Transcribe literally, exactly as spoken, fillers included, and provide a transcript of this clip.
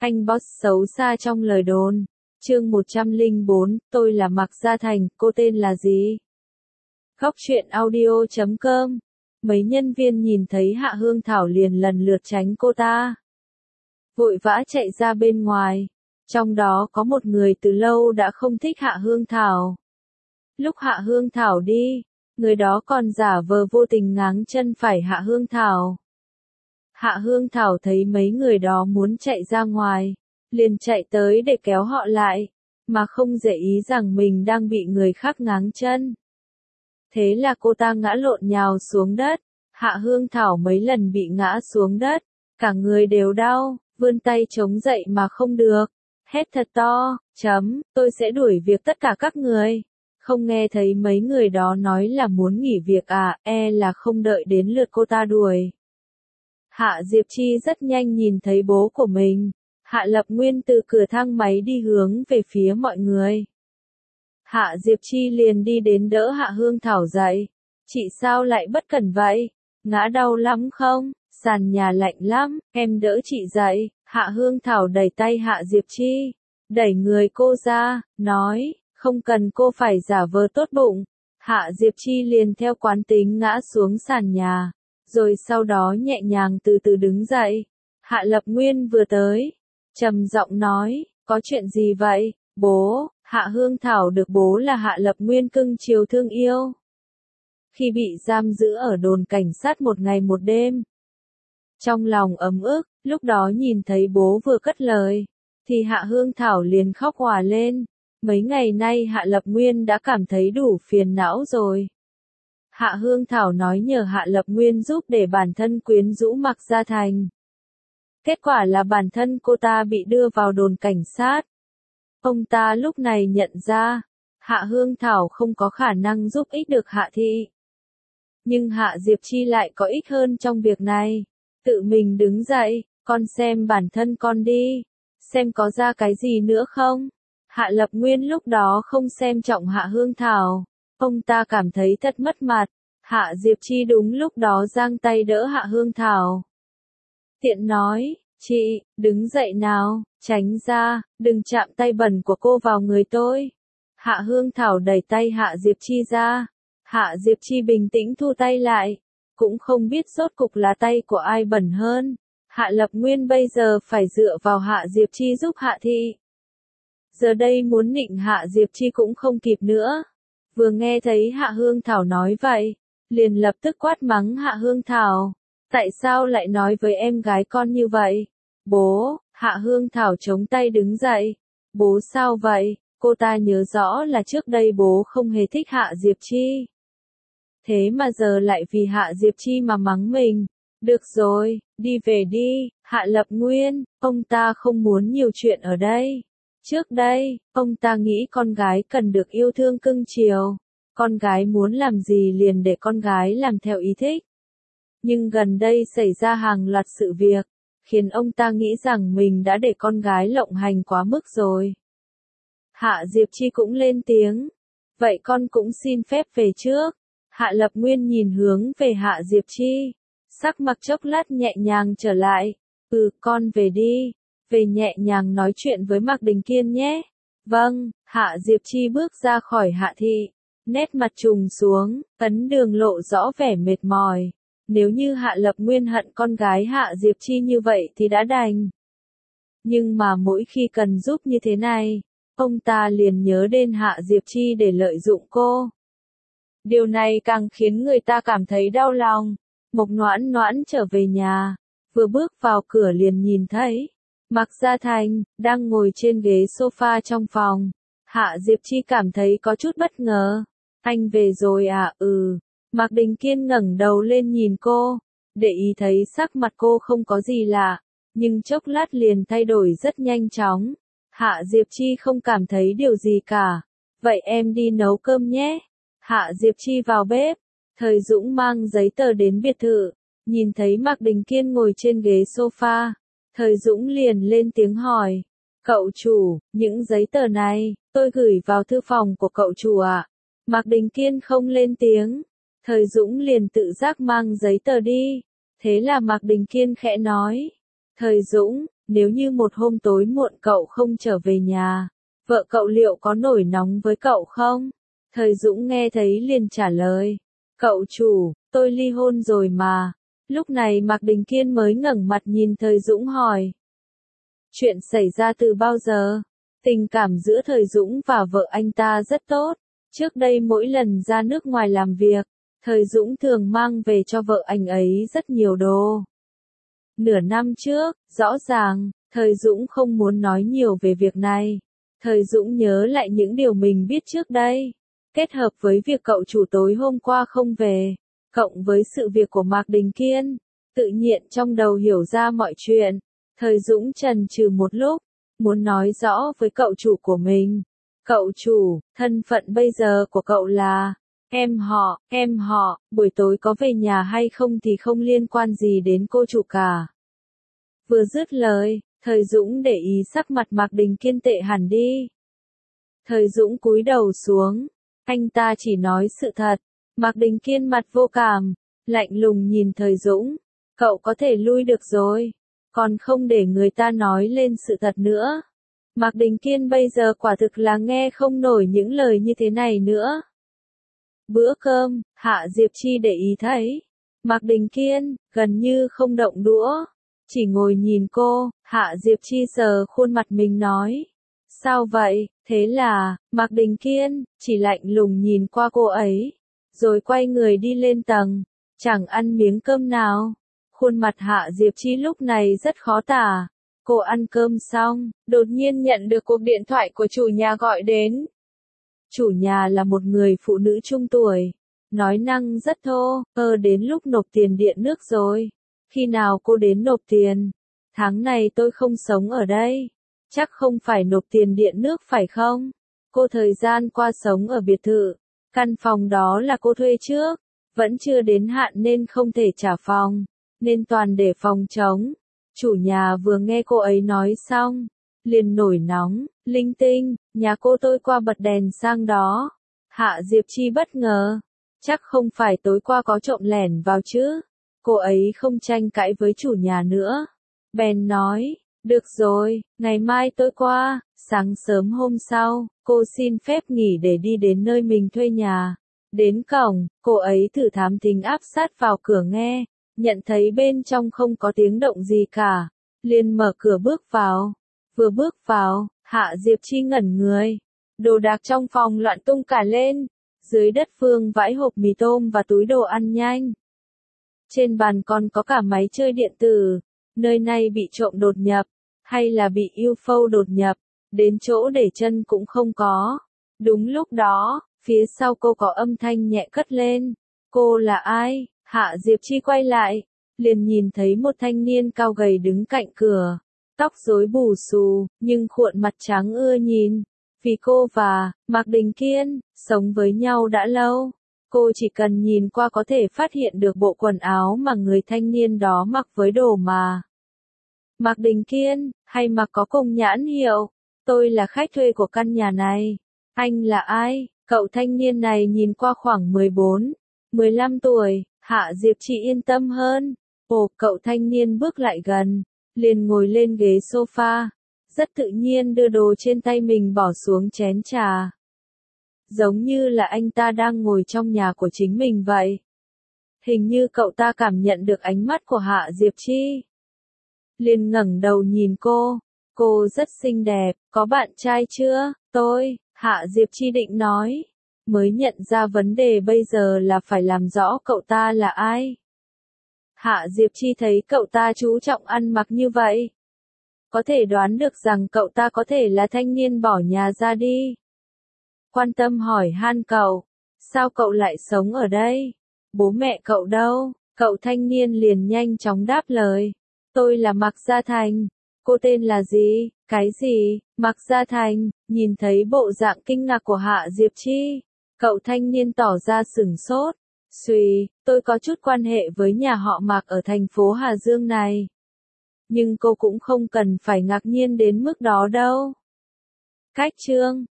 Anh boss xấu xa trong lời đồn. Chương một trăm lẻ bốn, tôi là Mạc Gia Thành, cô tên là gì? Góc truyện audio chấm com. Mấy nhân viên nhìn thấy Hạ Hương Thảo liền lần lượt tránh cô ta, vội vã chạy ra bên ngoài. Trong đó có một người từ lâu đã không thích Hạ Hương Thảo. Lúc Hạ Hương Thảo đi, người đó còn giả vờ vô tình ngáng chân phải Hạ Hương Thảo. Hạ Hương Thảo thấy mấy người đó muốn chạy ra ngoài, liền chạy tới để kéo họ lại, mà không để ý rằng mình đang bị người khác ngáng chân. Thế là cô ta ngã lộn nhào xuống đất. Hạ Hương Thảo mấy lần bị ngã xuống đất, cả người đều đau, vươn tay chống dậy mà không được, hét thật to, chấm, tôi sẽ đuổi việc tất cả các người. Không nghe thấy mấy người đó nói là muốn nghỉ việc à, e là không đợi đến lượt cô ta đuổi. Hạ Diệp Chi rất nhanh nhìn thấy bố của mình. Hạ Lập Nguyên từ cửa thang máy đi hướng về phía mọi người. Hạ Diệp Chi liền đi đến đỡ Hạ Hương Thảo dậy. Chị sao lại bất cẩn vậy? Ngã đau lắm không? Sàn nhà lạnh lắm, em đỡ chị dậy. Hạ Hương Thảo đẩy tay Hạ Diệp Chi, đẩy người cô ra, nói, không cần cô phải giả vờ tốt bụng. Hạ Diệp Chi liền theo quán tính ngã xuống sàn nhà, rồi sau đó nhẹ nhàng từ từ đứng dậy. Hạ Lập Nguyên vừa tới, trầm giọng nói, có chuyện gì vậy, bố? Hạ Hương Thảo được bố là Hạ Lập Nguyên cưng chiều thương yêu. Khi bị giam giữ ở đồn cảnh sát một ngày một đêm, trong lòng ấm ức, lúc đó nhìn thấy bố vừa cất lời, thì Hạ Hương Thảo liền khóc òa lên. Mấy ngày nay Hạ Lập Nguyên đã cảm thấy đủ phiền não rồi. Hạ Hương Thảo nói nhờ Hạ Lập Nguyên giúp để bản thân quyến rũ Mạc Gia Thành. Kết quả là bản thân cô ta bị đưa vào đồn cảnh sát. Ông ta lúc này nhận ra, Hạ Hương Thảo không có khả năng giúp ích được Hạ Thị. Nhưng Hạ Diệp Chi lại có ích hơn trong việc này. Tự mình đứng dậy, con xem bản thân con đi, xem có ra cái gì nữa không. Hạ Lập Nguyên lúc đó không xem trọng Hạ Hương Thảo. Ông ta cảm thấy thật mất mặt. Hạ Diệp Chi đúng lúc đó giang tay đỡ Hạ Hương Thảo. Tiện nói, chị, đứng dậy nào, tránh ra, đừng chạm tay bẩn của cô vào người tôi. Hạ Hương Thảo đẩy tay Hạ Diệp Chi ra. Hạ Diệp Chi bình tĩnh thu tay lại, cũng không biết rốt cục là tay của ai bẩn hơn. Hạ Lập Nguyên bây giờ phải dựa vào Hạ Diệp Chi giúp Hạ Thị. Giờ đây muốn nịnh Hạ Diệp Chi cũng không kịp nữa. Vừa nghe thấy Hạ Hương Thảo nói vậy, liền lập tức quát mắng Hạ Hương Thảo. Tại sao lại nói với em gái con như vậy? Bố, Hạ Hương Thảo chống tay đứng dậy. Bố sao vậy? Cô ta nhớ rõ là trước đây bố không hề thích Hạ Diệp Chi. Thế mà giờ lại vì Hạ Diệp Chi mà mắng mình. Được rồi, đi về đi, Hạ Lập Nguyên, ông ta không muốn nhiều chuyện ở đây. Trước đây, ông ta nghĩ con gái cần được yêu thương cưng chiều. Con gái muốn làm gì liền để con gái làm theo ý thích. Nhưng gần đây xảy ra hàng loạt sự việc, khiến ông ta nghĩ rằng mình đã để con gái lộng hành quá mức rồi. Hạ Diệp Chi cũng lên tiếng. Vậy con cũng xin phép về trước. Hạ Lập Nguyên nhìn hướng về Hạ Diệp Chi. Sắc mặt chốc lát nhẹ nhàng trở lại. Ừ, con về đi. Về nhẹ nhàng nói chuyện với Mạc Đình Kiên nhé. Vâng, Hạ Diệp Chi bước ra khỏi Hạ Thị. Nét mặt trùng xuống, ấn đường lộ rõ vẻ mệt mỏi. Nếu như Hạ Lập Nguyên hận con gái Hạ Diệp Chi như vậy thì đã đành. Nhưng mà mỗi khi cần giúp như thế này, ông ta liền nhớ đến Hạ Diệp Chi để lợi dụng cô. Điều này càng khiến người ta cảm thấy đau lòng. Mộc Noãn Noãn trở về nhà, vừa bước vào cửa liền nhìn thấy Mạc Gia Thành đang ngồi trên ghế sofa trong phòng. Hạ Diệp Chi cảm thấy có chút bất ngờ. Anh về rồi à? Ừ. Mạc Đình Kiên ngẩng đầu lên nhìn cô, để ý thấy sắc mặt cô không có gì lạ, nhưng chốc lát liền thay đổi rất nhanh chóng. Hạ Diệp Chi không cảm thấy điều gì cả. Vậy em đi nấu cơm nhé. Hạ Diệp Chi vào bếp. Thời Dũng mang giấy tờ đến biệt thự, nhìn thấy Mạc Đình Kiên ngồi trên ghế sofa. Thời Dũng liền lên tiếng hỏi. Cậu chủ, những giấy tờ này, tôi gửi vào thư phòng của cậu chủ ạ. Mạc Đình Kiên không lên tiếng. Thời Dũng liền tự giác mang giấy tờ đi. Thế là Mạc Đình Kiên khẽ nói. Thời Dũng, nếu như một hôm tối muộn cậu không trở về nhà, vợ cậu liệu có nổi nóng với cậu không? Thời Dũng nghe thấy liền trả lời, cậu chủ, tôi ly hôn rồi mà. Lúc này Mạc Đình Kiên mới ngẩng mặt nhìn Thời Dũng hỏi. Chuyện xảy ra từ bao giờ? Tình cảm giữa Thời Dũng và vợ anh ta rất tốt. Trước đây mỗi lần ra nước ngoài làm việc, Thời Dũng thường mang về cho vợ anh ấy rất nhiều đồ. Nửa năm trước, rõ ràng, Thời Dũng không muốn nói nhiều về việc này. Thời Dũng nhớ lại những điều mình biết trước đây. Kết hợp với việc cậu chủ tối hôm qua không về, cộng với sự việc của Mạc Đình Kiên, tự nhiên trong đầu hiểu ra mọi chuyện. Thời Dũng chần chừ một lúc, muốn nói rõ với cậu chủ của mình. Cậu chủ, thân phận bây giờ của cậu là em họ, em họ, buổi tối có về nhà hay không thì không liên quan gì đến cô chủ cả. Vừa dứt lời, Thời Dũng để ý sắc mặt Mạc Đình Kiên tệ hẳn đi. Thời Dũng cúi đầu xuống, anh ta chỉ nói sự thật. Mạc Đình Kiên mặt vô cảm, lạnh lùng nhìn Thời Dũng, cậu có thể lui được rồi, còn không để người ta nói lên sự thật nữa. Mạc Đình Kiên bây giờ quả thực là nghe không nổi những lời như thế này nữa. Bữa cơm, Hạ Diệp Chi để ý thấy, Mạc Đình Kiên gần như không động đũa, chỉ ngồi nhìn cô. Hạ Diệp Chi sờ khuôn mặt mình nói, sao vậy? Thế là, Mạc Đình Kiên chỉ lạnh lùng nhìn qua cô ấy, rồi quay người đi lên tầng, chẳng ăn miếng cơm nào. Khuôn mặt Hạ Diệp Chi lúc này rất khó tả. Cô ăn cơm xong, đột nhiên nhận được cuộc điện thoại của chủ nhà gọi đến. Chủ nhà là một người phụ nữ trung tuổi, nói năng rất thô, ơ đến lúc nộp tiền điện nước rồi. Khi nào cô đến nộp tiền? Tháng này tôi không sống ở đây. Chắc không phải nộp tiền điện nước phải không? Cô thời gian qua sống ở biệt thự. Căn phòng đó là cô thuê trước. Vẫn chưa đến hạn nên không thể trả phòng. Nên toàn để phòng trống. Chủ nhà vừa nghe cô ấy nói xong, liền nổi nóng, linh tinh, nhà cô tôi qua bật đèn sang đó. Hạ Diệp Chi bất ngờ. Chắc không phải tối qua có trộm lẻn vào chứ? Cô ấy không tranh cãi với chủ nhà nữa. Bèn nói, được rồi, ngày mai tôi qua. Sáng sớm hôm sau, cô xin phép nghỉ để đi đến nơi mình thuê nhà. Đến cổng, cô ấy thử thám thính áp sát vào cửa nghe, nhận thấy bên trong không có tiếng động gì cả, liền mở cửa bước vào. Vừa bước vào, Hạ Diệp Chi ngẩn người. Đồ đạc trong phòng loạn tung cả lên. Dưới đất vương vãi hộp mì tôm và túi đồ ăn nhanh. Trên bàn còn có cả máy chơi điện tử. Nơi này bị trộm đột nhập, hay là bị u ép ô đột nhập, đến chỗ để chân cũng không có. Đúng lúc đó, phía sau cô có âm thanh nhẹ cất lên. Cô là ai? Hạ Diệp Chi quay lại, liền nhìn thấy một thanh niên cao gầy đứng cạnh cửa. Tóc rối bù xù, nhưng khuôn mặt trắng ưa nhìn. Vì cô và Mạc Đình Kiên sống với nhau đã lâu, cô chỉ cần nhìn qua có thể phát hiện được bộ quần áo mà người thanh niên đó mặc với đồ mà Mạc Đình Kiên hay mặc có cùng nhãn hiệu. Tôi là khách thuê của căn nhà này. Anh là ai? Cậu thanh niên này nhìn qua khoảng mười bốn, mười lăm tuổi. Hạ Diệp Chi yên tâm hơn. Ồ, cậu thanh niên bước lại gần, liền ngồi lên ghế sofa, rất tự nhiên đưa đồ trên tay mình bỏ xuống chén trà. Giống như là anh ta đang ngồi trong nhà của chính mình vậy. Hình như cậu ta cảm nhận được ánh mắt của Hạ Diệp Chi. Liền ngẩng đầu nhìn cô. Cô rất xinh đẹp, có bạn trai chưa? Tôi, Hạ Diệp Chi định nói. Mới nhận ra vấn đề bây giờ là phải làm rõ cậu ta là ai. Hạ Diệp Chi thấy cậu ta chú trọng ăn mặc như vậy, có thể đoán được rằng cậu ta có thể là thanh niên bỏ nhà ra đi. Quan tâm hỏi han cậu, sao cậu lại sống ở đây? Bố mẹ cậu đâu? Cậu thanh niên liền nhanh chóng đáp lời. Tôi là Mạc Gia Thành. Cô tên là gì? Cái gì? Mạc Gia Thành. Nhìn thấy bộ dạng kinh ngạc của Hạ Diệp Chi, cậu thanh niên tỏ ra sửng sốt. Xùi, tôi có chút quan hệ với nhà họ Mạc ở thành phố Hà Dương này. Nhưng cô cũng không cần phải ngạc nhiên đến mức đó đâu. Cách chương